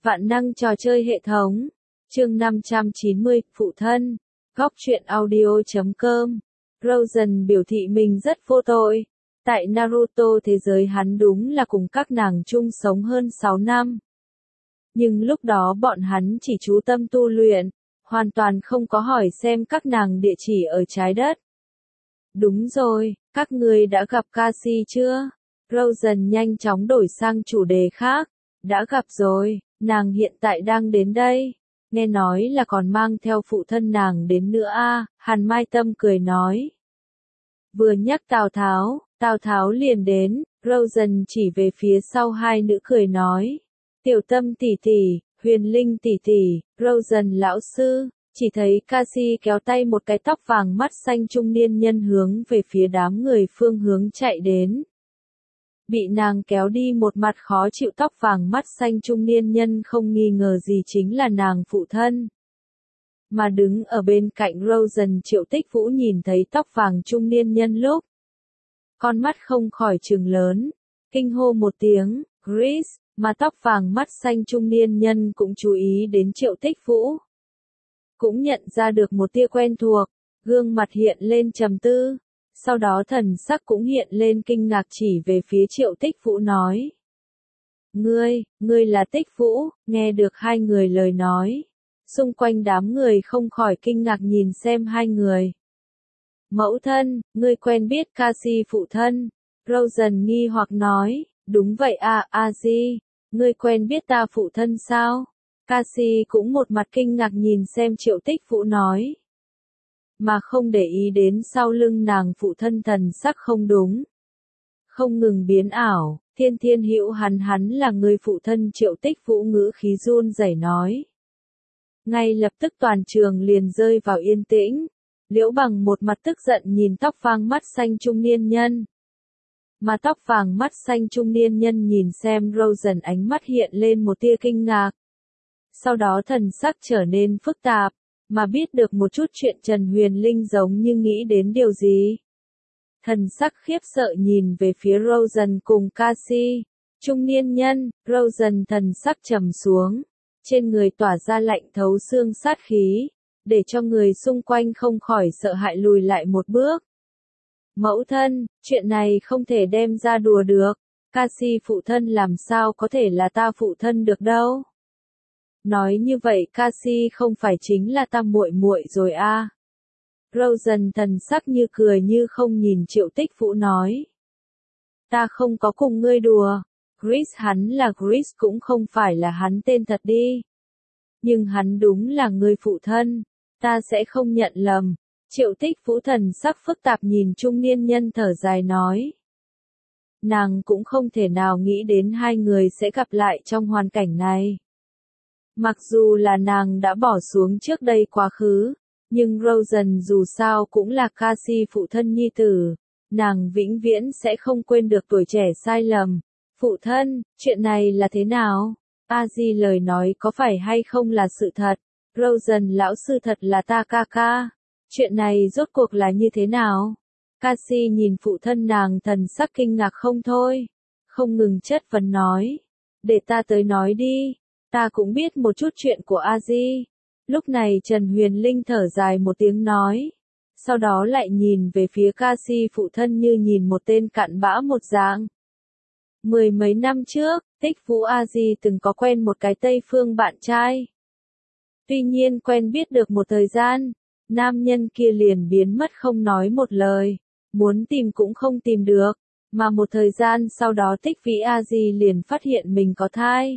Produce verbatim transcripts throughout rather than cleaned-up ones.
Vạn năng trò chơi hệ thống. Chương năm trăm chín mươi, phụ thân. Góc truyện audio chấm com. Rosen biểu thị mình rất vô tội. Tại Naruto thế giới hắn đúng là cùng các nàng chung sống hơn sáu năm. Nhưng lúc đó bọn hắn chỉ chú tâm tu luyện, hoàn toàn không có hỏi xem các nàng địa chỉ ở trái đất. Đúng rồi, các người đã gặp Cassie chưa? Rosen nhanh chóng đổi sang chủ đề khác. Đã gặp rồi, nàng hiện tại đang đến đây. Nghe nói là còn mang theo phụ thân nàng đến nữa a. À, Hàn Mai Tâm cười nói. Vừa nhắc Tào Tháo, Tào Tháo liền đến. Rosen chỉ về phía sau hai nữ cười nói. Tiểu Tâm tỷ tỷ, Huyền Linh tỷ tỷ, Rosen lão sư. Chỉ thấy Cassie kéo tay một cái tóc vàng mắt xanh trung niên nhân hướng về phía đám người phương hướng chạy đến. Bị nàng kéo đi một mặt khó chịu tóc vàng mắt xanh trung niên nhân không nghi ngờ gì chính là nàng phụ thân. Mà đứng ở bên cạnh Rosen Triệu Tích Vũ nhìn thấy tóc vàng trung niên nhân lúc. Con mắt không khỏi trừng lớn, kinh hô một tiếng, Chris, mà tóc vàng mắt xanh trung niên nhân cũng chú ý đến Triệu Tích Vũ. Cũng nhận ra được một tia quen thuộc, gương mặt hiện lên trầm tư. Sau đó thần sắc cũng hiện lên kinh ngạc chỉ về phía Triệu Tích Vũ nói. Ngươi, ngươi là Tích Vũ, nghe được hai người lời nói. Xung quanh đám người không khỏi kinh ngạc nhìn xem hai người. Mẫu thân, ngươi quen biết Cassie phụ thân. Rosen nghi hoặc nói, đúng vậy à, Aji, ngươi quen biết ta phụ thân sao? Cassie cũng một mặt kinh ngạc nhìn xem Triệu Tích Vũ nói. Mà không để ý đến sau lưng nàng phụ thân thần sắc không đúng. Không ngừng biến ảo, thiên thiên hữu hắn hắn là người phụ thân Triệu Tích Vũ ngữ khí run rẩy nói. Ngay lập tức toàn trường liền rơi vào yên tĩnh, Liễu Bằng một mặt tức giận nhìn tóc vàng mắt xanh trung niên nhân. Mà tóc vàng mắt xanh trung niên nhân nhìn xem Rosen ánh mắt hiện lên một tia kinh ngạc. Sau đó thần sắc trở nên phức tạp. Mà biết được một chút chuyện Trần Huyền Linh giống như nghĩ đến điều gì. Thần sắc khiếp sợ nhìn về phía Rosen cùng Cassie. Trung niên nhân, Rosen thần sắc trầm xuống. Trên người tỏa ra lạnh thấu xương sát khí. Để cho người xung quanh không khỏi sợ hãi lùi lại một bước. Mẫu thân, chuyện này không thể đem ra đùa được. Cassie phụ thân làm sao có thể là ta phụ thân được đâu. Nói như vậy Cassie không phải chính là ta muội muội rồi a. À. Rosen thần sắc như cười như không nhìn Triệu Tích Vũ nói. Ta không có cùng ngươi đùa. Chris hắn là Chris cũng không phải là hắn tên thật đi. Nhưng hắn đúng là người phụ thân. Ta sẽ không nhận lầm. Triệu Tích Vũ thần sắc phức tạp nhìn trung niên nhân thở dài nói. Nàng cũng không thể nào nghĩ đến hai người sẽ gặp lại trong hoàn cảnh này. Mặc dù là nàng đã bỏ xuống trước đây quá khứ, nhưng Rosen dù sao cũng là Cassie phụ thân nhi tử, nàng vĩnh viễn sẽ không quên được tuổi trẻ sai lầm. Phụ thân, chuyện này là thế nào? Aji lời nói có phải hay không là sự thật? Rosen lão sư thật là ta ca ca. Chuyện này rốt cuộc là như thế nào? Cassie nhìn phụ thân nàng thần sắc kinh ngạc không thôi, không ngừng chất vấn nói. Để ta tới nói đi. Ta cũng biết một chút chuyện của Aji. Lúc này Trần Huyền Linh thở dài một tiếng nói. Sau đó lại nhìn về phía Cassie phụ thân như nhìn một tên cặn bã một dạng. Mười mấy năm trước, Tích Vũ Aji từng có quen một cái Tây Phương bạn trai. Tuy nhiên quen biết được một thời gian, nam nhân kia liền biến mất không nói một lời. Muốn tìm cũng không tìm được. Mà một thời gian sau đó Tích Vĩ Aji liền phát hiện mình có thai.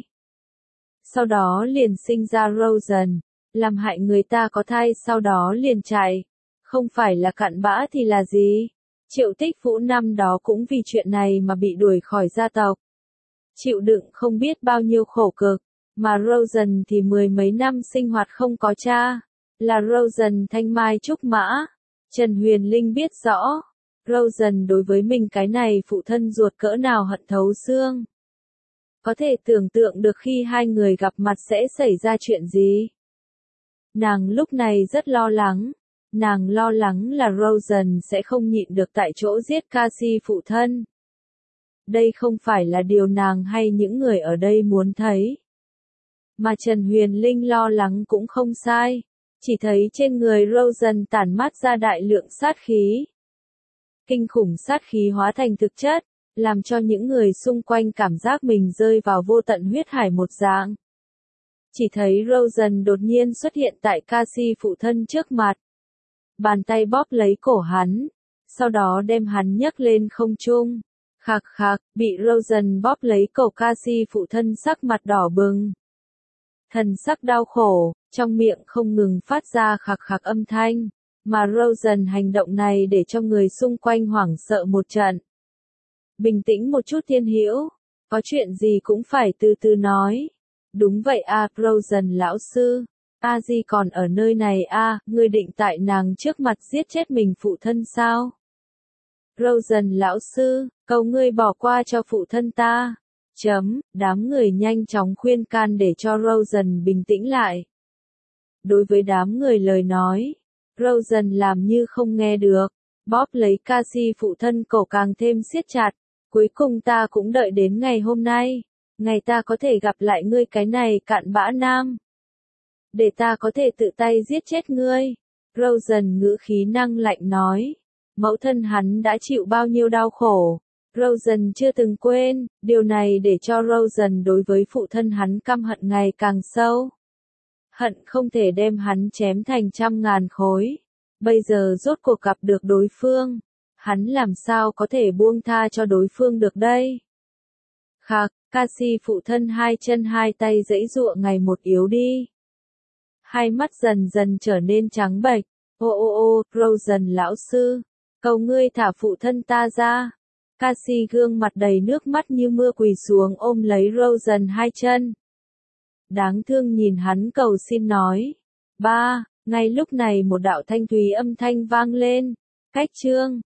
Sau đó liền sinh ra Rosen, làm hại người ta có thai sau đó liền chạy. Không phải là cặn bã thì là gì? Triệu Tích Vũ năm đó cũng vì chuyện này mà bị đuổi khỏi gia tộc. Chịu đựng không biết bao nhiêu khổ cực, mà Rosen thì mười mấy năm sinh hoạt không có cha. Là Rosen thanh mai trúc mã. Trần Huyền Linh biết rõ, Rosen đối với mình cái này phụ thân ruột cỡ nào hận thấu xương. Có thể tưởng tượng được khi hai người gặp mặt sẽ xảy ra chuyện gì. Nàng lúc này rất lo lắng. Nàng lo lắng là Rosen sẽ không nhịn được tại chỗ giết Cassie phụ thân. Đây không phải là điều nàng hay những người ở đây muốn thấy. Mà Trần Huyền Linh lo lắng cũng không sai. Chỉ thấy trên người Rosen tản mát ra đại lượng sát khí. Kinh khủng sát khí hóa thành thực chất, làm cho những người xung quanh cảm giác mình rơi vào vô tận huyết hải một dạng. Chỉ thấy Rosen đột nhiên xuất hiện tại Cassie phụ thân trước mặt. Bàn tay bóp lấy cổ hắn, sau đó đem hắn nhấc lên không trung. Khạc khạc, bị Rosen bóp lấy cổ Cassie phụ thân sắc mặt đỏ bừng. Thần sắc đau khổ, trong miệng không ngừng phát ra khạc khạc âm thanh, mà Rosen hành động này để cho người xung quanh hoảng sợ một trận. Bình tĩnh một chút Thiên Hữu, có chuyện gì cũng phải từ từ nói. Đúng vậy a, Rosen lão sư, A Di còn ở nơi này a, à, ngươi định tại nàng trước mặt giết chết mình phụ thân sao? Rosen lão sư, cầu ngươi bỏ qua cho phụ thân ta. Chấm, đám người nhanh chóng khuyên can để cho Rosen bình tĩnh lại. Đối với đám người lời nói, Rosen làm như không nghe được, bóp lấy Cassie phụ thân cổ càng thêm siết chặt. Cuối cùng ta cũng đợi đến ngày hôm nay, ngày ta có thể gặp lại ngươi cái này cặn bã nam. Để ta có thể tự tay giết chết ngươi. Rosen ngữ khí năng lạnh nói. Mẫu thân hắn đã chịu bao nhiêu đau khổ. Rosen chưa từng quên, điều này để cho Rosen đối với phụ thân hắn căm hận ngày càng sâu. Hận không thể đem hắn chém thành trăm ngàn khối. Bây giờ rốt cuộc gặp được đối phương. Hắn làm sao có thể buông tha cho đối phương được đây? Khạc, Cassie phụ thân hai chân hai tay giãy giụa ngày một yếu đi. Hai mắt dần dần trở nên trắng bệch. Ô ô ô, Rosen lão sư, cầu ngươi thả phụ thân ta ra. Cassie gương mặt đầy nước mắt như mưa quỳ xuống ôm lấy Rosen hai chân. Đáng thương nhìn hắn cầu xin nói. Ba, ngay lúc này một đạo thanh thúy âm thanh vang lên. Cách chương.